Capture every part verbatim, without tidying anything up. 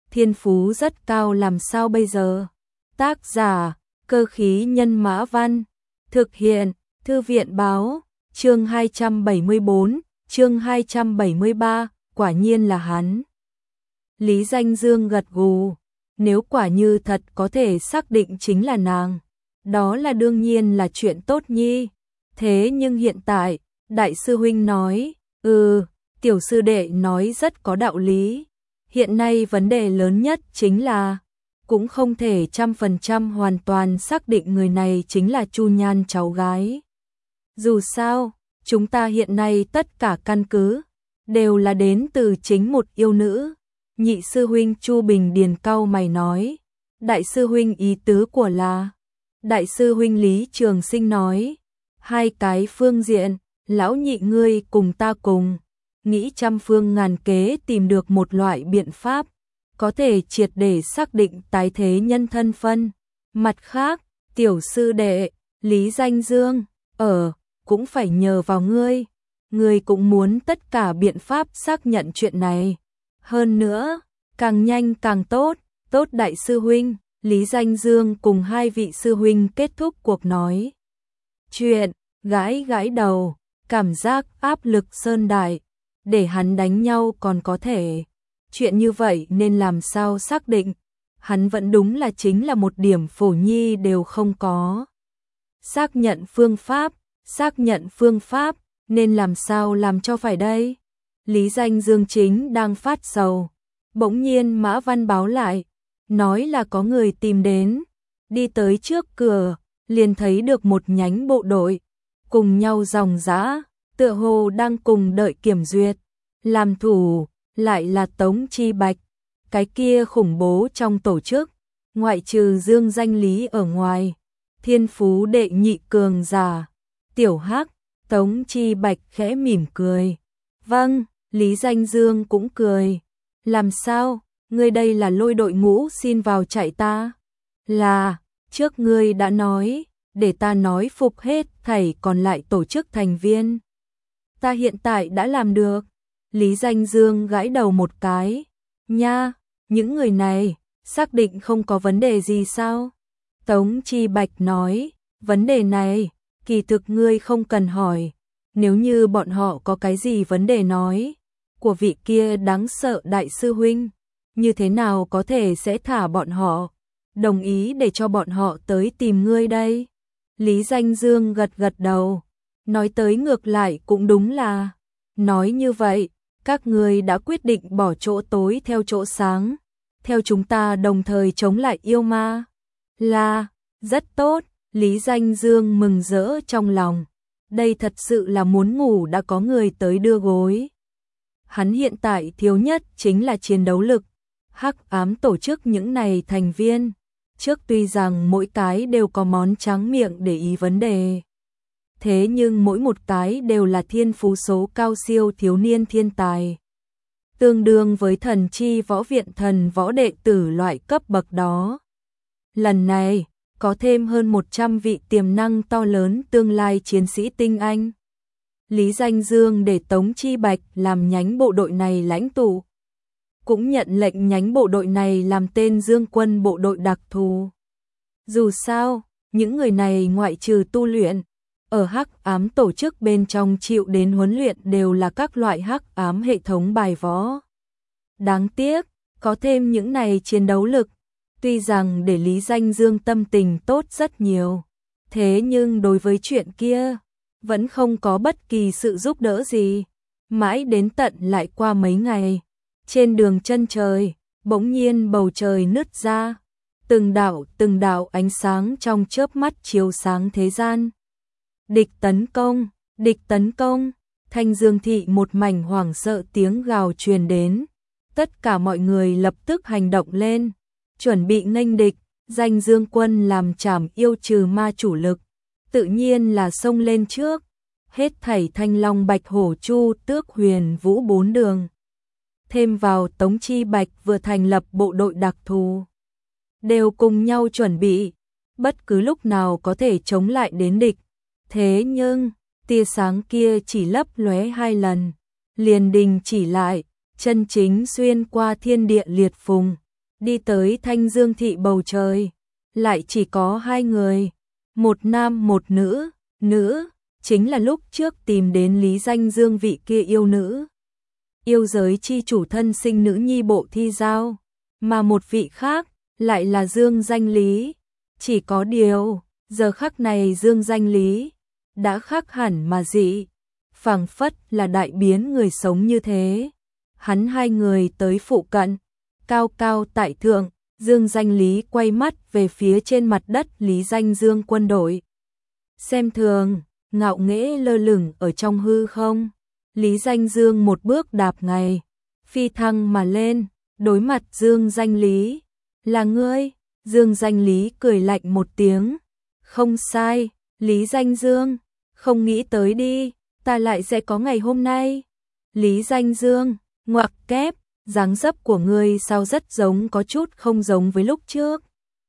thiên phú rất cao làm sao bây giờ? Tác giả, Cơ khí nhân mã văn, thực hiện, Thư viện báo, chương hai trăm bảy mươi bốn, chương hai trăm bảy mươi ba, quả nhiên là hắn. Lý Danh Dương gật gù, nếu quả như thật có thể xác định chính là nàng, đó là đương nhiên là chuyện tốt nhi. Thế nhưng hiện tại, đại sư huynh nói, ừ, tiểu sư đệ nói rất có đạo lý. Hiện nay vấn đề lớn nhất chính là, cũng không thể trăm phần trăm hoàn toàn xác định người này chính là Chu Nhan cháu gái. Dù sao, chúng ta hiện nay tất cả căn cứ, đều là đến từ chính một yêu nữ. Nhị sư huynh Chu Bình Điền cau mày nói, đại sư huynh ý tứ của là, đại sư huynh Lý Trường Sinh nói, hai cái phương diện, lão nhị ngươi cùng ta cùng, nghĩ trăm phương ngàn kế tìm được một loại biện pháp, có thể triệt để xác định tái thế nhân thân phân. Mặt khác, tiểu sư đệ, Lý Danh Dương, ở, cũng phải nhờ vào ngươi, ngươi cũng muốn tất cả biện pháp xác nhận chuyện này. Hơn nữa, càng nhanh càng tốt, tốt đại sư huynh, Lý Danh Dương cùng hai vị sư huynh kết thúc cuộc nói chuyện, gãi gãi đầu, cảm giác áp lực sơn đại, để hắn đánh nhau còn có thể. Chuyện như vậy nên làm sao xác định, hắn vẫn đúng là chính là một điểm phổ nhi đều không có. Xác nhận phương pháp, xác nhận phương pháp, nên làm sao làm cho phải đây? Lý Danh Dương chính đang phát sầu, bỗng nhiên Mã Văn báo lại, nói là có người tìm đến, đi tới trước cửa, liền thấy được một nhánh bộ đội, cùng nhau dòng dã, tựa hồ đang cùng đợi kiểm duyệt, làm thủ, lại là Tống Chi Bạch, cái kia khủng bố trong tổ chức, ngoại trừ Dương Danh Lý ở ngoài, thiên phú đệ nhị cường giả, tiểu hắc, Tống Chi Bạch khẽ mỉm cười. Vâng, Lý Danh Dương cũng cười. Làm sao, ngươi đây là lôi đội ngũ xin vào chạy ta? Là, trước ngươi đã nói, để ta nói phục hết thảy còn lại tổ chức thành viên. Ta hiện tại đã làm được. Lý Danh Dương gãi đầu một cái. Nha, những người này, xác định không có vấn đề gì sao? Tống Chi Bạch nói, vấn đề này, kỳ thực ngươi không cần hỏi. Nếu như bọn họ có cái gì vấn đề nói, của vị kia đáng sợ đại sư huynh, như thế nào có thể sẽ thả bọn họ, đồng ý để cho bọn họ tới tìm ngươi đây? Lý Danh Dương gật gật đầu, nói tới ngược lại cũng đúng là, nói như vậy, các ngươi đã quyết định bỏ chỗ tối theo chỗ sáng, theo chúng ta đồng thời chống lại yêu ma. Là, rất tốt, Lý Danh Dương mừng rỡ trong lòng, đây thật sự là muốn ngủ đã có người tới đưa gối. Hắn hiện tại thiếu nhất chính là chiến đấu lực, hắc ám tổ chức những này thành viên, trước tuy rằng mỗi cái đều có món tráng miệng để ý vấn đề, thế nhưng mỗi một cái đều là thiên phú số cao siêu thiếu niên thiên tài, tương đương với thần chi võ viện thần võ đệ tử loại cấp bậc đó. Lần này, có thêm hơn một trăm vị tiềm năng to lớn tương lai chiến sĩ tinh anh. Lý Danh Dương để Tống Chi Bạch làm nhánh bộ đội này lãnh tụ, cũng nhận lệnh nhánh bộ đội này làm tên Dương Quân bộ đội đặc thù. Dù sao, những người này ngoại trừ tu luyện, ở hắc ám tổ chức bên trong chịu đến huấn luyện đều là các loại hắc ám hệ thống bài võ. Đáng tiếc, có thêm những này chiến đấu lực, tuy rằng để Lý Danh Dương tâm tình tốt rất nhiều, thế nhưng đối với chuyện kia, vẫn không có bất kỳ sự giúp đỡ gì. Mãi đến tận lại qua mấy ngày, trên đường chân trời, bỗng nhiên bầu trời nứt ra, từng đạo từng đạo ánh sáng trong chớp mắt chiếu sáng thế gian. Địch tấn công, địch tấn công, Thanh Dương thị một mảnh hoảng sợ tiếng gào truyền đến, tất cả mọi người lập tức hành động lên, chuẩn bị nghênh địch. Danh Dương quân làm trảm yêu trừ ma chủ lực, tự nhiên là xông lên trước, hết thảy Thanh Long Bạch Hổ Chu Tước Huyền Vũ bốn đường. Thêm vào Tống Chi Bạch vừa thành lập bộ đội đặc thù, đều cùng nhau chuẩn bị, bất cứ lúc nào có thể chống lại đến địch. Thế nhưng, tia sáng kia chỉ lấp lóe hai lần, liền đình chỉ lại, chân chính xuyên qua thiên địa liệt phùng, đi tới Thanh Dương thị bầu trời, lại chỉ có hai người, một nam một nữ, nữ chính là lúc trước tìm đến Lý Danh Dương vị kia yêu nữ. Yêu giới chi chủ thân sinh nữ nhi Bộ Thi Giao, mà một vị khác lại là Dương Danh Lý. Chỉ có điều, giờ khắc này Dương Danh Lý đã khác hẳn mà dị, phảng phất là đại biến người sống như thế. Hắn hai người tới phụ cận, cao cao tại thượng, Dương Danh Lý quay mắt về phía trên mặt đất Lý Danh Dương quân đội. Xem thường, ngạo nghễ lơ lửng ở trong hư không. Lý Danh Dương một bước đạp ngày, phi thăng mà lên, đối mặt Dương Danh Lý. Là ngươi? Dương Danh Lý cười lạnh một tiếng. Không sai, Lý Danh Dương, không nghĩ tới đi, ta lại sẽ có ngày hôm nay. Lý Danh Dương, ngoặc kép, dáng dấp của ngươi sao rất giống có chút không giống với lúc trước.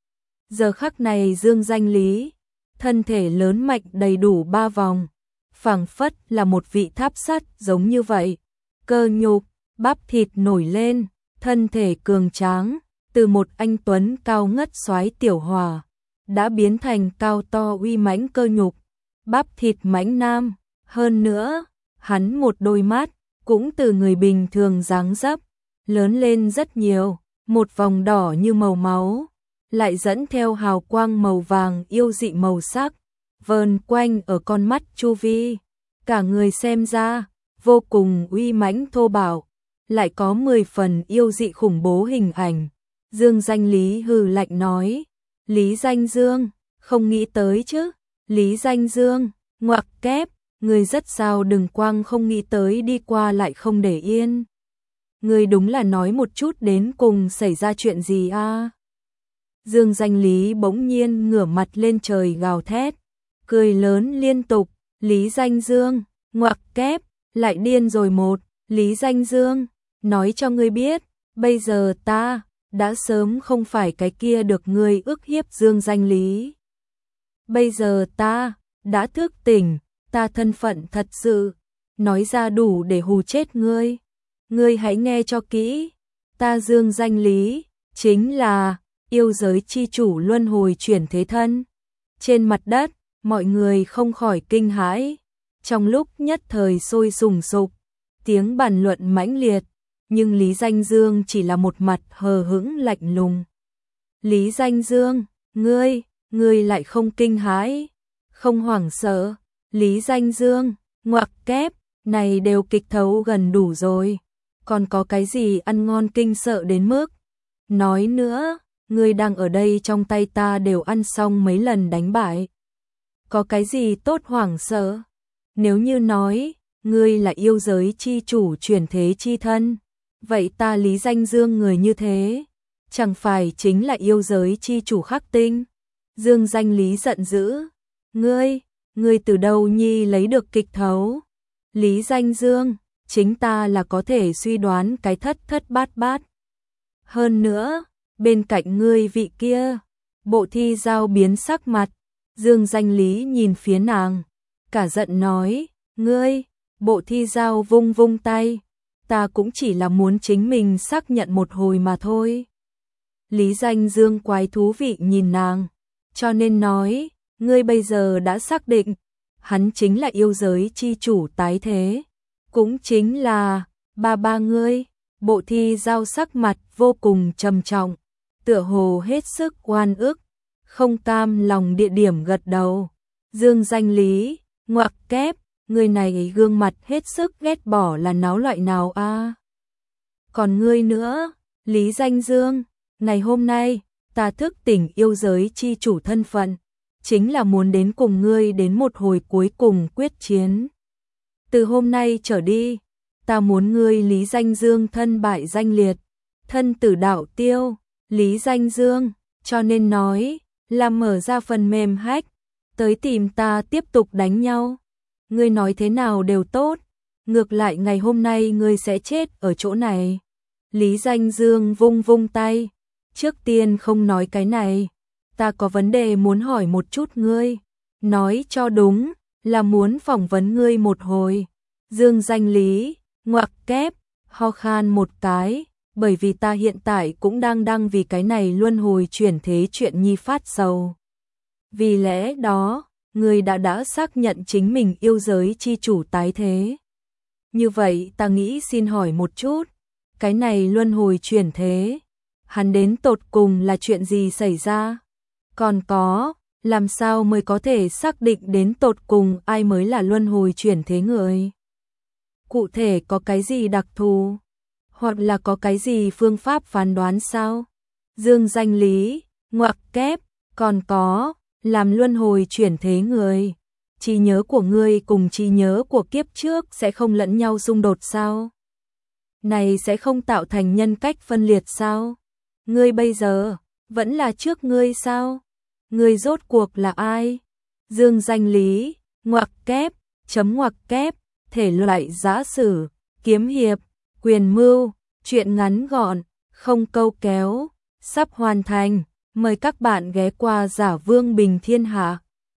Giờ khắc này Dương Danh Lý, thân thể lớn mạnh đầy đủ ba vòng, phảng phất là một vị tháp sắt giống như vậy. Cơ nhục, bắp thịt nổi lên, thân thể cường tráng, từ một anh tuấn cao ngất soái tiểu hòa, đã biến thành cao to uy mãnh cơ nhục, bắp thịt mãnh nam. Hơn nữa, hắn một đôi mắt, cũng từ người bình thường dáng dấp, lớn lên rất nhiều, một vòng đỏ như màu máu, lại dẫn theo hào quang màu vàng yêu dị màu sắc, vờn quanh ở con mắt chu vi. Cả người xem ra, vô cùng uy mãnh thô bạo, lại có mười phần yêu dị khủng bố hình ảnh. Dương Danh Lý hừ lạnh nói, Lý Danh Dương, không nghĩ tới chứ. Lý Danh Dương, ngoặc kép, người rất sao đừng quang không nghĩ tới đi qua lại không để yên. Người đúng là nói một chút đến cùng xảy ra chuyện gì a? À? Dương Danh Lý bỗng nhiên ngửa mặt lên trời gào thét, cười lớn liên tục. Lý Danh Dương, ngoặc kép, lại điên rồi một. Lý Danh Dương, nói cho ngươi biết, bây giờ ta đã sớm không phải cái kia được ngươi ức hiếp Dương Danh Lý. Bây giờ ta đã thức tỉnh, ta thân phận thật sự, nói ra đủ để hù chết ngươi. Ngươi hãy nghe cho kỹ, ta Dương Danh Lý, chính là yêu giới chi chủ luân hồi chuyển thế thân. Trên mặt đất, mọi người không khỏi kinh hãi, trong lúc nhất thời sôi sùng sục, tiếng bàn luận mãnh liệt, nhưng Lý Danh Dương chỉ là một mặt hờ hững lạnh lùng. Lý Danh Dương, ngươi, ngươi lại không kinh hãi, không hoảng sợ. Lý Danh Dương, ngoặc kép, này đều kịch thấu gần đủ rồi, còn có cái gì ăn ngon kinh sợ đến mức. Nói nữa, ngươi đang ở đây trong tay ta đều ăn xong mấy lần đánh bại. Có cái gì tốt hoảng sợ? Nếu như nói, ngươi là yêu giới chi chủ chuyển thế chi thân, vậy ta Lý Danh Dương người như thế, chẳng phải chính là yêu giới chi chủ khắc tinh? Dương Danh Lý giận dữ, ngươi, ngươi từ đâu nhi lấy được kịch thấu? Lý Danh Dương, chính ta là có thể suy đoán cái thất thất bát bát. Hơn nữa, bên cạnh ngươi vị kia, Bộ Thi Giao biến sắc mặt. Dương Danh Lý nhìn phía nàng, cả giận nói, ngươi. Bộ Thi Giao vung vung tay, ta cũng chỉ là muốn chính mình xác nhận một hồi mà thôi. Lý Danh Dương quái thú vị nhìn nàng, cho nên nói, ngươi bây giờ đã xác định, hắn chính là yêu giới chi chủ tái thế, cũng chính là ba ba ngươi. Bộ Thi Giao sắc mặt vô cùng trầm trọng, tựa hồ hết sức oan ức, không cam lòng địa điểm gật đầu. Dương Danh Lý, ngoặc kép, người này gương mặt hết sức ghét bỏ là náo loại nào a? À? Còn ngươi nữa, Lý Danh Dương, ngày hôm nay, ta thức tỉnh yêu giới chi chủ thân phận, chính là muốn đến cùng ngươi đến một hồi cuối cùng quyết chiến. Từ hôm nay trở đi, ta muốn ngươi Lý Danh Dương thân bại danh liệt, thân tử đạo tiêu. Lý Danh Dương, cho nên nói, là mở ra phần mềm hack, tới tìm ta tiếp tục đánh nhau. Ngươi nói thế nào đều tốt, ngược lại ngày hôm nay ngươi sẽ chết ở chỗ này. Lý Danh Dương vung vung tay, trước tiên không nói cái này, ta có vấn đề muốn hỏi một chút ngươi, nói cho đúng, là muốn phỏng vấn ngươi một hồi. Dương Danh Lý, ngoặc kép, ho khan một cái, bởi vì ta hiện tại cũng đang đang vì cái này luân hồi chuyển thế chuyện nhi phát sầu. Vì lẽ đó, ngươi đã đã xác nhận chính mình yêu giới chi chủ tái thế. Như vậy ta nghĩ xin hỏi một chút, cái này luân hồi chuyển thế, hắn đến tột cùng là chuyện gì xảy ra? Còn có, làm sao mới có thể xác định đến tột cùng ai mới là luân hồi chuyển thế người? Cụ thể có cái gì đặc thù? Hoặc là có cái gì phương pháp phán đoán sao? Dương danh lý, ngoặc kép, còn có, làm luân hồi chuyển thế người. Trí nhớ của ngươi cùng trí nhớ của kiếp trước sẽ không lẫn nhau xung đột sao? Này sẽ không tạo thành nhân cách phân liệt sao? Ngươi bây giờ, vẫn là trước ngươi sao? Ngươi rốt cuộc là ai? Dương danh lý, ngoặc kép, chấm ngoặc kép, thể loại giã sử, kiếm hiệp, quyền mưu, truyện ngắn gọn, không câu kéo, sắp hoàn thành. Mời các bạn ghé qua Giả Vương Bình Thiên Hạ.